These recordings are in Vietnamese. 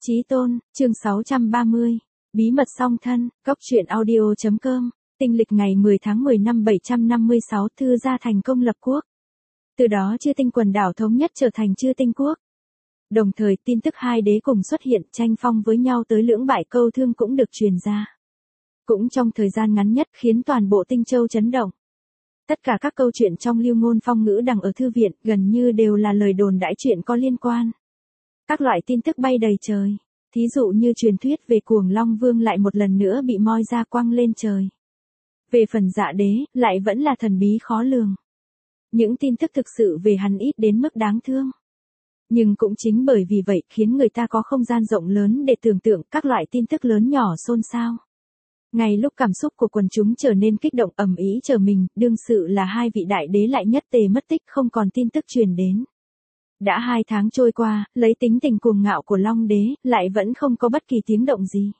Chí Tôn, chương 630. Bí mật song thân, Cốc truyện audio.com. Tinh lịch ngày 10 tháng 10 năm 756, Thư Gia thành công lập quốc. Từ đó Chư Tinh quần đảo thống nhất trở thành Chư Tinh quốc. Đồng thời tin tức hai đế cùng xuất hiện tranh phong với nhau tới lưỡng bại câu thương cũng được truyền ra. Cũng trong thời gian ngắn nhất khiến toàn bộ Tinh Châu chấn động. Tất cả các câu chuyện trong lưu ngôn phong ngữ đằng ở thư viện gần như đều là lời đồn đãi chuyện có liên quan. Các loại tin tức bay đầy trời, thí dụ như truyền thuyết về Cuồng Long Vương lại một lần nữa bị moi ra quăng lên trời. Về phần Dạ Đế, lại vẫn là thần bí khó lường. Những tin tức thực sự về hắn ít đến mức đáng thương. Nhưng cũng chính bởi vì vậy khiến người ta có không gian rộng lớn để tưởng tượng các loại tin tức lớn nhỏ xôn xao. Ngay lúc cảm xúc của quần chúng trở nên kích động ầm ĩ chờ mình, đương sự là hai vị đại đế lại nhất tề mất tích không còn tin tức truyền đến. Đã 2 tháng trôi qua, lấy tính tình cuồng ngạo của Long Đế, lại vẫn không có bất kỳ tiếng động gì.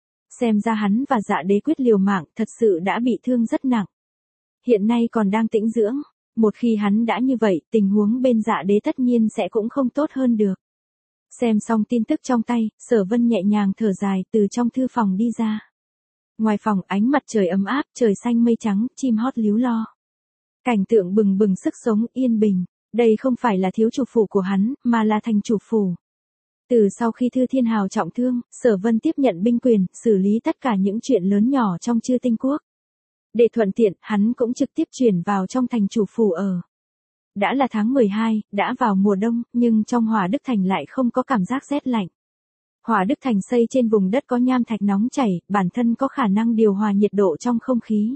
Xem ra hắn và Dạ Đế quyết liều mạng thật sự đã bị thương rất nặng. Hiện nay còn đang tĩnh dưỡng, một khi hắn đã như vậy, tình huống bên Dạ Đế tất nhiên sẽ cũng không tốt hơn được. Xem xong tin tức trong tay, Sở Vân nhẹ nhàng thở dài từ trong thư phòng đi ra. Ngoài phòng ánh mặt trời ấm áp, trời xanh mây trắng, chim hót líu lo. Cảnh tượng bừng bừng sức sống yên bình. Đây không phải là thiếu chủ phủ của hắn, mà là thành chủ phủ. Từ sau khi Thư Thiên Hào trọng thương, Sở Vân tiếp nhận binh quyền, xử lý tất cả những chuyện lớn nhỏ trong Chư Tinh quốc. Để thuận tiện, hắn cũng trực tiếp chuyển vào trong thành chủ phủ ở. Đã là tháng 12, đã vào mùa đông, nhưng trong Hỏa Đức Thành lại không có cảm giác rét lạnh. Hỏa Đức Thành xây trên vùng đất có nham thạch nóng chảy, bản thân có khả năng điều hòa nhiệt độ trong không khí.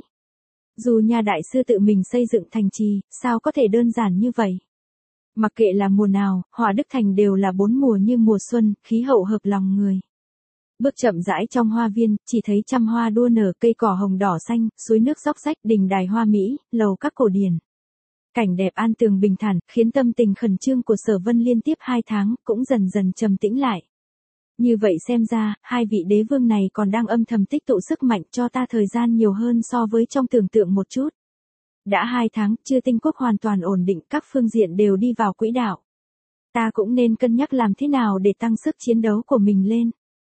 Dù nhà đại sư tự mình xây dựng thành trì, sao có thể đơn giản như vậy? Mặc kệ là mùa nào, Hỏa Đức Thành đều là 4 mùa như mùa xuân, khí hậu hợp lòng người. Bước chậm rãi trong hoa viên, chỉ thấy trăm hoa đua nở, cây cỏ hồng đỏ xanh, suối nước róc rách, đình đài hoa mỹ, lầu các cổ điển. Cảnh đẹp an tường bình thản, khiến tâm tình khẩn trương của Sở Vân liên tiếp 2 tháng, cũng dần dần trầm tĩnh lại. Như vậy xem ra, hai vị đế vương này còn đang âm thầm tích tụ sức mạnh cho ta thời gian nhiều hơn so với trong tưởng tượng một chút. Đã 2 tháng, Chư Tinh quốc hoàn toàn ổn định, các phương diện đều đi vào quỹ đạo. Ta cũng nên cân nhắc làm thế nào để tăng sức chiến đấu của mình lên.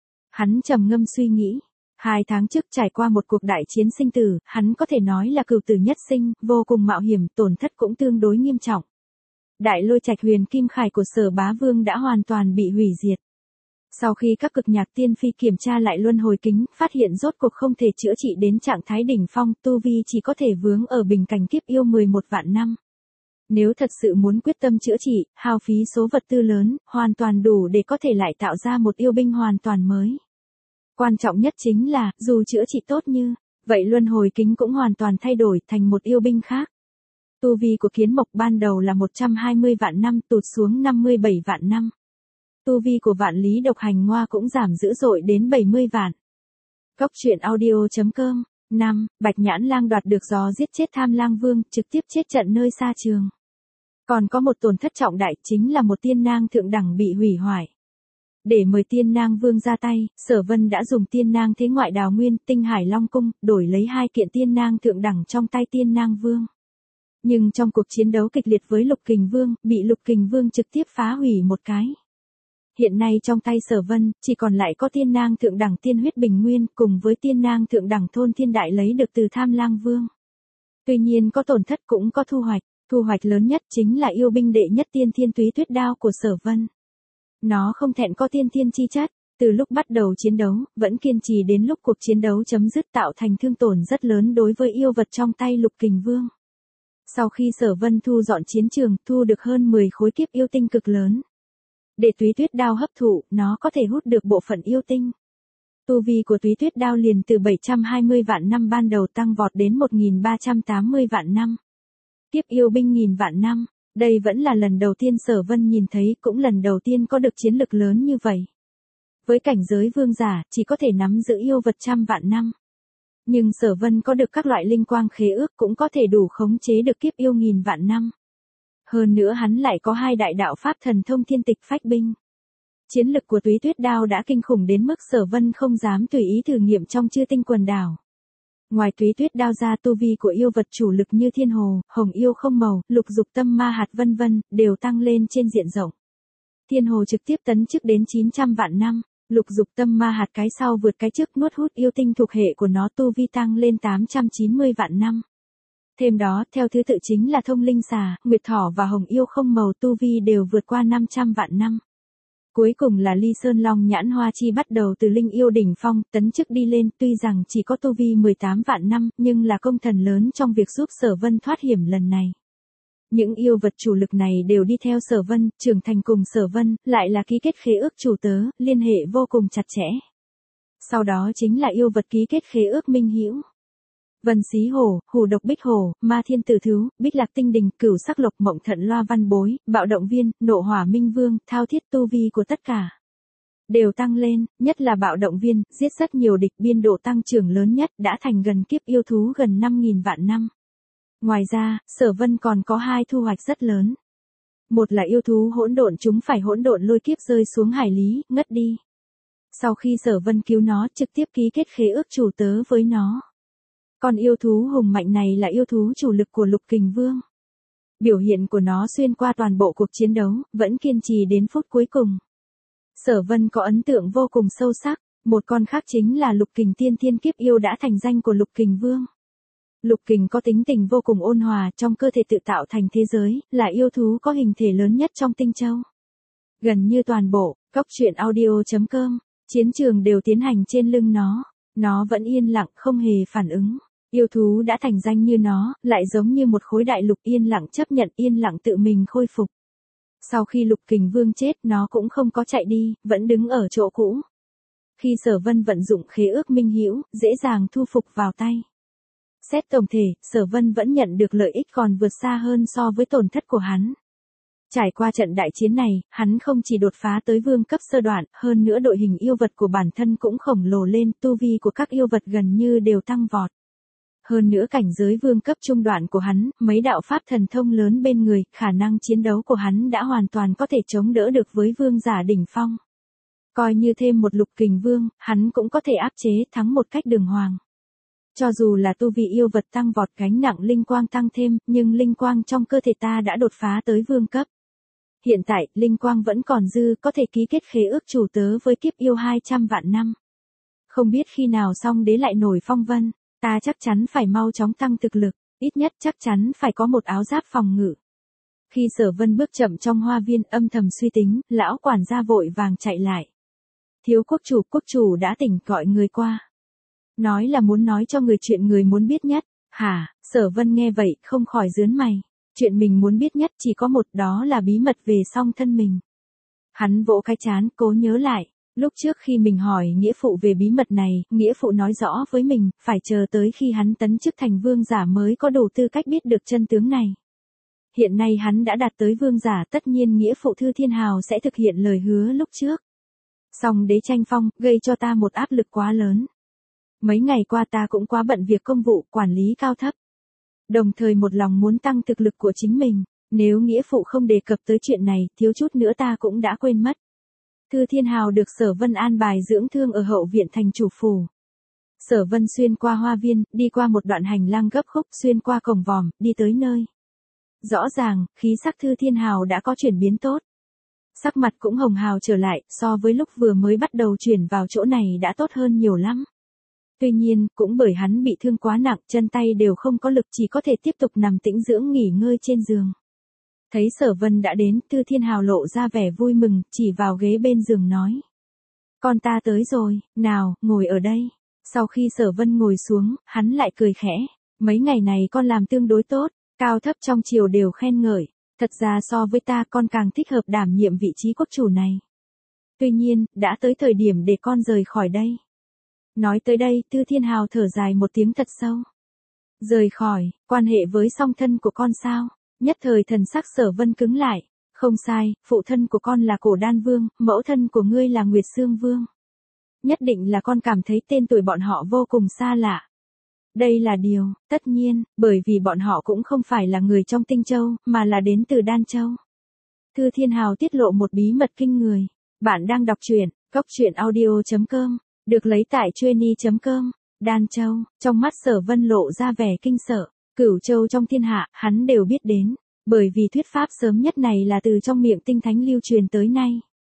Hắn trầm ngâm suy nghĩ. 2 tháng trước trải qua một cuộc đại chiến sinh tử, hắn có thể nói là cửu tử nhất sinh, vô cùng mạo hiểm, tổn thất cũng tương đối nghiêm trọng. Đại Lôi Trạch Huyền Kim Khải của Sở Bá Vương đã hoàn toàn bị hủy diệt. Sau khi các cực nhạc tiên phi kiểm tra lại luân hồi kính, phát hiện rốt cuộc không thể chữa trị đến trạng thái đỉnh phong, tu vi chỉ có thể vướng ở bình cảnh kiếp yêu 11 vạn năm. Nếu thật sự muốn quyết tâm chữa trị, hao phí số vật tư lớn, hoàn toàn đủ để có thể lại tạo ra một yêu binh hoàn toàn mới. Quan trọng nhất chính là, dù chữa trị tốt như, vậy luân hồi kính cũng hoàn toàn thay đổi thành một yêu binh khác. Tu vi của Kiến Mộc ban đầu là 120 vạn năm tụt xuống 57 vạn năm. Tu vi của Vạn Lý Độc Hành Ngoa cũng giảm dữ dội đến 70 vạn. Cốc truyện audio.com. 5. Bạch Nhãn Lang đoạt được gió giết chết Tham Lang Vương, trực tiếp chết trận nơi xa trường. Còn có một tổn thất trọng đại chính là một tiên nang thượng đẳng bị hủy hoại. Để mời tiên nang vương ra tay, Sở Vân đã dùng tiên nang thế ngoại đào nguyên, tinh hải long cung, đổi lấy 2 kiện tiên nang thượng đẳng trong tay tiên nang vương. Nhưng trong cuộc chiến đấu kịch liệt với Lục Kình Vương, bị Lục Kình Vương trực tiếp phá hủy một cái. Hiện nay trong tay Sở Vân, chỉ còn lại có tiên nang thượng đẳng tiên huyết bình nguyên, cùng với tiên nang thượng đẳng thôn thiên đại lấy được từ Tham Lang Vương. Tuy nhiên có tổn thất cũng có thu hoạch lớn nhất chính là yêu binh đệ nhất tiên thiên túy tuyết đao của Sở Vân. Nó không thẹn có tiên thiên chi chất, từ lúc bắt đầu chiến đấu, vẫn kiên trì đến lúc cuộc chiến đấu chấm dứt tạo thành thương tổn rất lớn đối với yêu vật trong tay Lục Kình Vương. Sau khi Sở Vân thu dọn chiến trường, thu được hơn 10 khối kiếp yêu tinh cực lớn. Để túy tuyết đao hấp thụ, nó có thể hút được bộ phận yêu tinh. Tu vi của túy tuyết đao liền từ 720 vạn năm ban đầu tăng vọt đến 1380 vạn năm. Kiếp yêu binh nghìn vạn năm, đây vẫn là lần đầu tiên Sở Vân nhìn thấy, cũng lần đầu tiên có được chiến lực lớn như vậy. Với cảnh giới vương giả, chỉ có thể nắm giữ yêu vật trăm vạn năm. Nhưng Sở Vân có được các loại linh quang khế ước cũng có thể đủ khống chế được kiếp yêu nghìn vạn năm. Hơn nữa hắn lại có 2 đại đạo pháp thần thông thiên tịch phách binh. Chiến lực của túy tuyết đao đã kinh khủng đến mức Sở Vân không dám tùy ý thử nghiệm trong Chư Tinh quần đảo. Ngoài túy tuyết đao ra, tu vi của yêu vật chủ lực như thiên hồ, hồng yêu không màu, lục dục tâm ma hạt vân vân, đều tăng lên trên diện rộng. Thiên hồ trực tiếp tấn chức đến 900 vạn năm, Lục dục tâm ma hạt cái sau vượt cái trước nuốt hút yêu tinh thuộc hệ của nó tu vi tăng lên 890 vạn năm. Thêm đó, theo thứ tự chính là thông linh xà, nguyệt thỏ và hồng yêu không màu tu vi đều vượt qua 500 vạn năm. Cuối cùng là ly sơn long nhãn hoa chi bắt đầu từ linh yêu đỉnh phong, tấn chức đi lên, tuy rằng chỉ có tu vi 18 vạn năm, nhưng là công thần lớn trong việc giúp Sở Vân thoát hiểm lần này. Những yêu vật chủ lực này đều đi theo Sở Vân, trưởng thành cùng Sở Vân, lại là ký kết khế ước chủ tớ, liên hệ vô cùng chặt chẽ. Sau đó chính là yêu vật ký kết khế ước minh hữu. Vân xí hổ, hổ độc bích hổ, ma thiên tử thú, bích lạc tinh đình, cửu sắc lộc mộng thận loa văn bối, bạo động viên, nộ hỏa minh vương, thao thiết tu vi của tất cả đều tăng lên, nhất là bạo động viên, giết rất nhiều địch, biên độ tăng trưởng lớn nhất, đã thành gần kiếp yêu thú gần 5.000 vạn năm. Ngoài ra, Sở Vân còn có hai thu hoạch rất lớn. Một là yêu thú hỗn độn chúng phải hỗn độn lôi kiếp rơi xuống hải lý, ngất đi. Sau khi Sở Vân cứu nó, trực tiếp ký kết khế ước chủ tớ với nó. Còn yêu thú hùng mạnh này là yêu thú chủ lực của Lục Kình Vương. Biểu hiện của nó xuyên qua toàn bộ cuộc chiến đấu, vẫn kiên trì đến phút cuối cùng. Sở Vân có ấn tượng vô cùng sâu sắc, một con khác chính là Lục Kình Tiên Thiên Kiếp Yêu đã thành danh của Lục Kình Vương. Lục Kình có tính tình vô cùng ôn hòa, trong cơ thể tự tạo thành thế giới, là yêu thú có hình thể lớn nhất trong Tinh Châu. Gần như toàn bộ, cốc truyện audio.com, chiến trường đều tiến hành trên lưng nó vẫn yên lặng không hề phản ứng. Yêu thú đã thành danh như nó, lại giống như một khối đại lục yên lặng chấp nhận yên lặng tự mình khôi phục. Sau khi Lục Kình Vương chết, nó cũng không có chạy đi, vẫn đứng ở chỗ cũ. Khi Sở Vân vận dụng khế ước minh hữu, dễ dàng thu phục vào tay. Xét tổng thể, Sở Vân vẫn nhận được lợi ích còn vượt xa hơn so với tổn thất của hắn. Trải qua trận đại chiến này, hắn không chỉ đột phá tới vương cấp sơ đoạn, hơn nữa đội hình yêu vật của bản thân cũng khổng lồ lên, tu vi của các yêu vật gần như đều tăng vọt. Hơn nữa cảnh giới vương cấp trung đoạn của hắn, mấy đạo pháp thần thông lớn bên người, khả năng chiến đấu của hắn đã hoàn toàn có thể chống đỡ được với vương giả đỉnh phong. Coi như thêm một Lục Kình Vương, hắn cũng có thể áp chế thắng một cách đường hoàng. Cho dù là tu vi yêu vật tăng vọt gánh nặng linh quang tăng thêm, nhưng linh quang trong cơ thể ta đã đột phá tới vương cấp. Hiện tại, linh quang vẫn còn dư, có thể ký kết khế ước chủ tớ với kiếp yêu 200 vạn năm. Không biết khi nào Song Đế lại nổi phong vân, ta chắc chắn phải mau chóng tăng thực lực, ít nhất chắc chắn phải có một áo giáp phòng ngự. Khi Sở Vân bước chậm trong hoa viên âm thầm suy tính, lão quản gia vội vàng chạy lại. Thiếu quốc chủ đã tỉnh, gọi người qua. Nói là muốn nói cho người chuyện người muốn biết nhất. Hả? Sở Vân nghe vậy, không khỏi rướn mày. Chuyện mình muốn biết nhất chỉ có một, đó là bí mật về song thân mình. Hắn vỗ cái trán, cố nhớ lại. Lúc trước khi mình hỏi nghĩa phụ về bí mật này, nghĩa phụ nói rõ với mình, phải chờ tới khi hắn tấn chức thành vương giả mới có đủ tư cách biết được chân tướng này. Hiện nay hắn đã đạt tới vương giả, tất nhiên nghĩa phụ Thư Thiên Hào sẽ thực hiện lời hứa lúc trước. Song Đế tranh phong, gây cho ta một áp lực quá lớn. Mấy ngày qua ta cũng quá bận việc công vụ, quản lý cao thấp. Đồng thời một lòng muốn tăng thực lực của chính mình, nếu nghĩa phụ không đề cập tới chuyện này, thiếu chút nữa ta cũng đã quên mất. Thư Thiên Hào được Sở Vân an bài dưỡng thương ở hậu viện thành chủ phủ. Sở Vân xuyên qua hoa viên, đi qua một đoạn hành lang gấp khúc, xuyên qua cổng vòm, đi tới nơi. Rõ ràng, khí sắc Thư Thiên Hào đã có chuyển biến tốt. Sắc mặt cũng hồng hào trở lại, so với lúc vừa mới bắt đầu chuyển vào chỗ này đã tốt hơn nhiều lắm. Tuy nhiên, cũng bởi hắn bị thương quá nặng, chân tay đều không có lực, chỉ có thể tiếp tục nằm tĩnh dưỡng nghỉ ngơi trên giường. Thấy Sở Vân đã đến, Thư Thiên Hào lộ ra vẻ vui mừng, chỉ vào ghế bên giường nói. Con ta tới rồi, nào, ngồi ở đây. Sau khi Sở Vân ngồi xuống, hắn lại cười khẽ. Mấy ngày này con làm tương đối tốt, cao thấp trong triều đều khen ngợi. Thật ra so với ta con càng thích hợp đảm nhiệm vị trí quốc chủ này. Tuy nhiên, đã tới thời điểm để con rời khỏi đây. Nói tới đây, Thư Thiên Hào thở dài một tiếng thật sâu. Rời khỏi, quan hệ với song thân của con sao? Nhất thời thần sắc Sở Vân cứng lại. Không sai, phụ thân của con là Cổ Đan Vương, mẫu thân của ngươi là Nguyệt Sương Vương. Nhất định là con cảm thấy tên tuổi bọn họ vô cùng xa lạ. Đây là điều, tất nhiên, bởi vì bọn họ cũng không phải là người trong Tinh Châu, mà là đến từ Đan Châu. Thư Thiên Hào tiết lộ một bí mật kinh người. Bạn đang đọc truyện, cốc truyện audio.com, được lấy tại trueni.com. Đan Châu, trong mắt Sở Vân lộ ra vẻ kinh sợ. Cửu châu trong thiên hạ, hắn đều biết đến, bởi vì thuyết pháp sớm nhất này là từ trong miệng Tinh Thánh lưu truyền tới nay.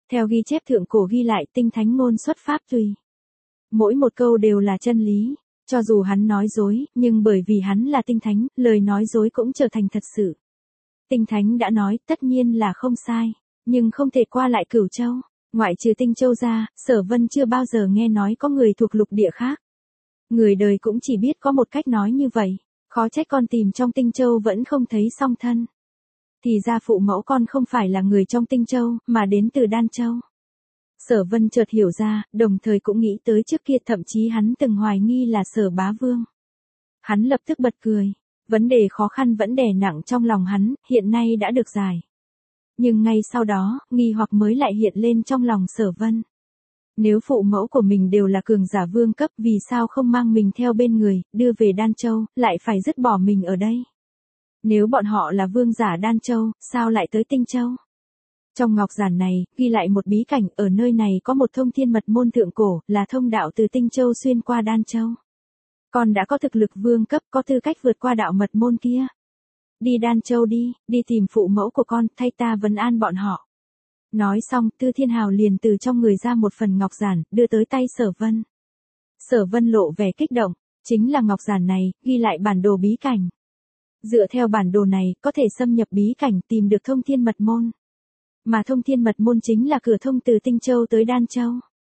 Theo ghi chép thượng cổ ghi lại tinh thánh ngôn xuất pháp tùy. Mỗi một câu đều là chân lý, cho dù hắn nói dối, nhưng bởi vì hắn là tinh thánh, lời nói dối cũng trở thành thật sự. Tinh thánh đã nói, tất nhiên là không sai, nhưng không thể qua lại Cửu Châu. Ngoại trừ Tinh Châu ra, Sở Vân chưa bao giờ nghe nói có người thuộc lục địa khác. Người đời cũng chỉ biết có một cách nói như vậy, khó trách con tìm trong Tinh Châu vẫn không thấy song thân. Thì ra phụ mẫu con không phải là người trong Tinh Châu, mà đến từ Đan Châu. Sở Vân chợt hiểu ra, đồng thời cũng nghĩ tới trước kia thậm chí hắn từng hoài nghi là Sở Bá Vương. Hắn lập tức bật cười, vấn đề khó khăn vẫn đè nặng trong lòng hắn, hiện nay đã được giải. Nhưng ngay sau đó, nghi hoặc mới lại hiện lên trong lòng Sở Vân. Nếu phụ mẫu của mình đều là cường giả vương cấp, vì sao không mang mình theo bên người, đưa về Đan Châu, lại phải dứt bỏ mình ở đây? Nếu bọn họ là vương giả Đan Châu, sao lại tới Tinh Châu? Trong ngọc giản này, ghi lại một bí cảnh, ở nơi này có một thông thiên mật môn thượng cổ, là thông đạo từ Tinh Châu xuyên qua Đan Châu. Con đã có thực lực vương cấp, có tư cách vượt qua đạo mật môn kia. Đi Đan Châu đi, đi tìm phụ mẫu của con, thay ta vấn an bọn họ. Nói xong, Tư Thiên Hào liền từ trong người ra một phần ngọc giản, đưa tới tay Sở Vân. Sở Vân lộ vẻ kích động, chính là ngọc giản này, ghi lại bản đồ bí cảnh. Dựa theo bản đồ này, có thể xâm nhập bí cảnh, tìm được thông thiên mật môn. Mà thông thiên mật môn chính là cửa thông từ Tinh Châu tới Đan Châu.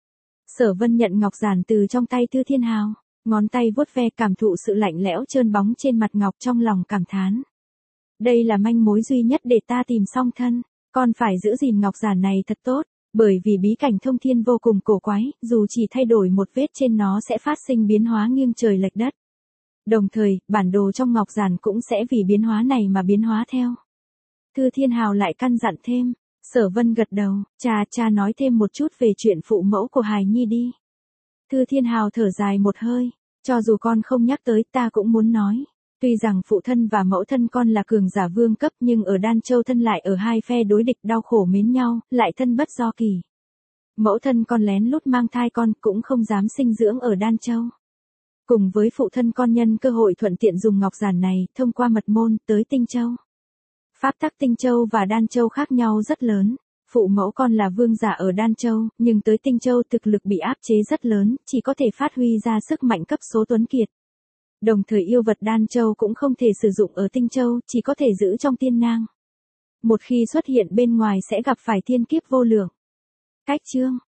Sở Vân nhận ngọc giản từ trong tay Tư Thiên Hào, ngón tay vuốt ve cảm thụ sự lạnh lẽo trơn bóng trên mặt ngọc, trong lòng cảm thán. Đây là manh mối duy nhất để ta tìm song thân, con phải giữ gìn ngọc giản này thật tốt, bởi vì bí cảnh thông thiên vô cùng cổ quái, dù chỉ thay đổi một vết trên nó sẽ phát sinh biến hóa nghiêng trời lệch đất. Đồng thời, bản đồ trong ngọc giản cũng sẽ vì biến hóa này mà biến hóa theo. Tư Thiên Hào lại căn dặn thêm. Sở Vân gật đầu, cha nói thêm một chút về chuyện phụ mẫu của hài nhi đi. Tư Thiên Hào thở dài một hơi, cho dù con không nhắc tới ta cũng muốn nói. Tuy rằng phụ thân và mẫu thân con là cường giả vương cấp, nhưng ở Đan Châu thân lại ở hai phe đối địch, đau khổ mến nhau, lại thân bất do kỳ. Mẫu thân con lén lút mang thai con, cũng không dám sinh dưỡng ở Đan Châu. Cùng với phụ thân con nhân cơ hội thuận tiện dùng ngọc giản này, thông qua mật môn, tới Tinh Châu. Pháp tắc Tinh Châu và Đan Châu khác nhau rất lớn. Phụ mẫu con là vương giả ở Đan Châu, nhưng tới Tinh Châu thực lực bị áp chế rất lớn, chỉ có thể phát huy ra sức mạnh cấp số tuấn kiệt. Đồng thời yêu vật Đan Châu cũng không thể sử dụng ở Tinh Châu, chỉ có thể giữ trong tiên nang. Một khi xuất hiện bên ngoài sẽ gặp phải thiên kiếp vô lượng. Cách chương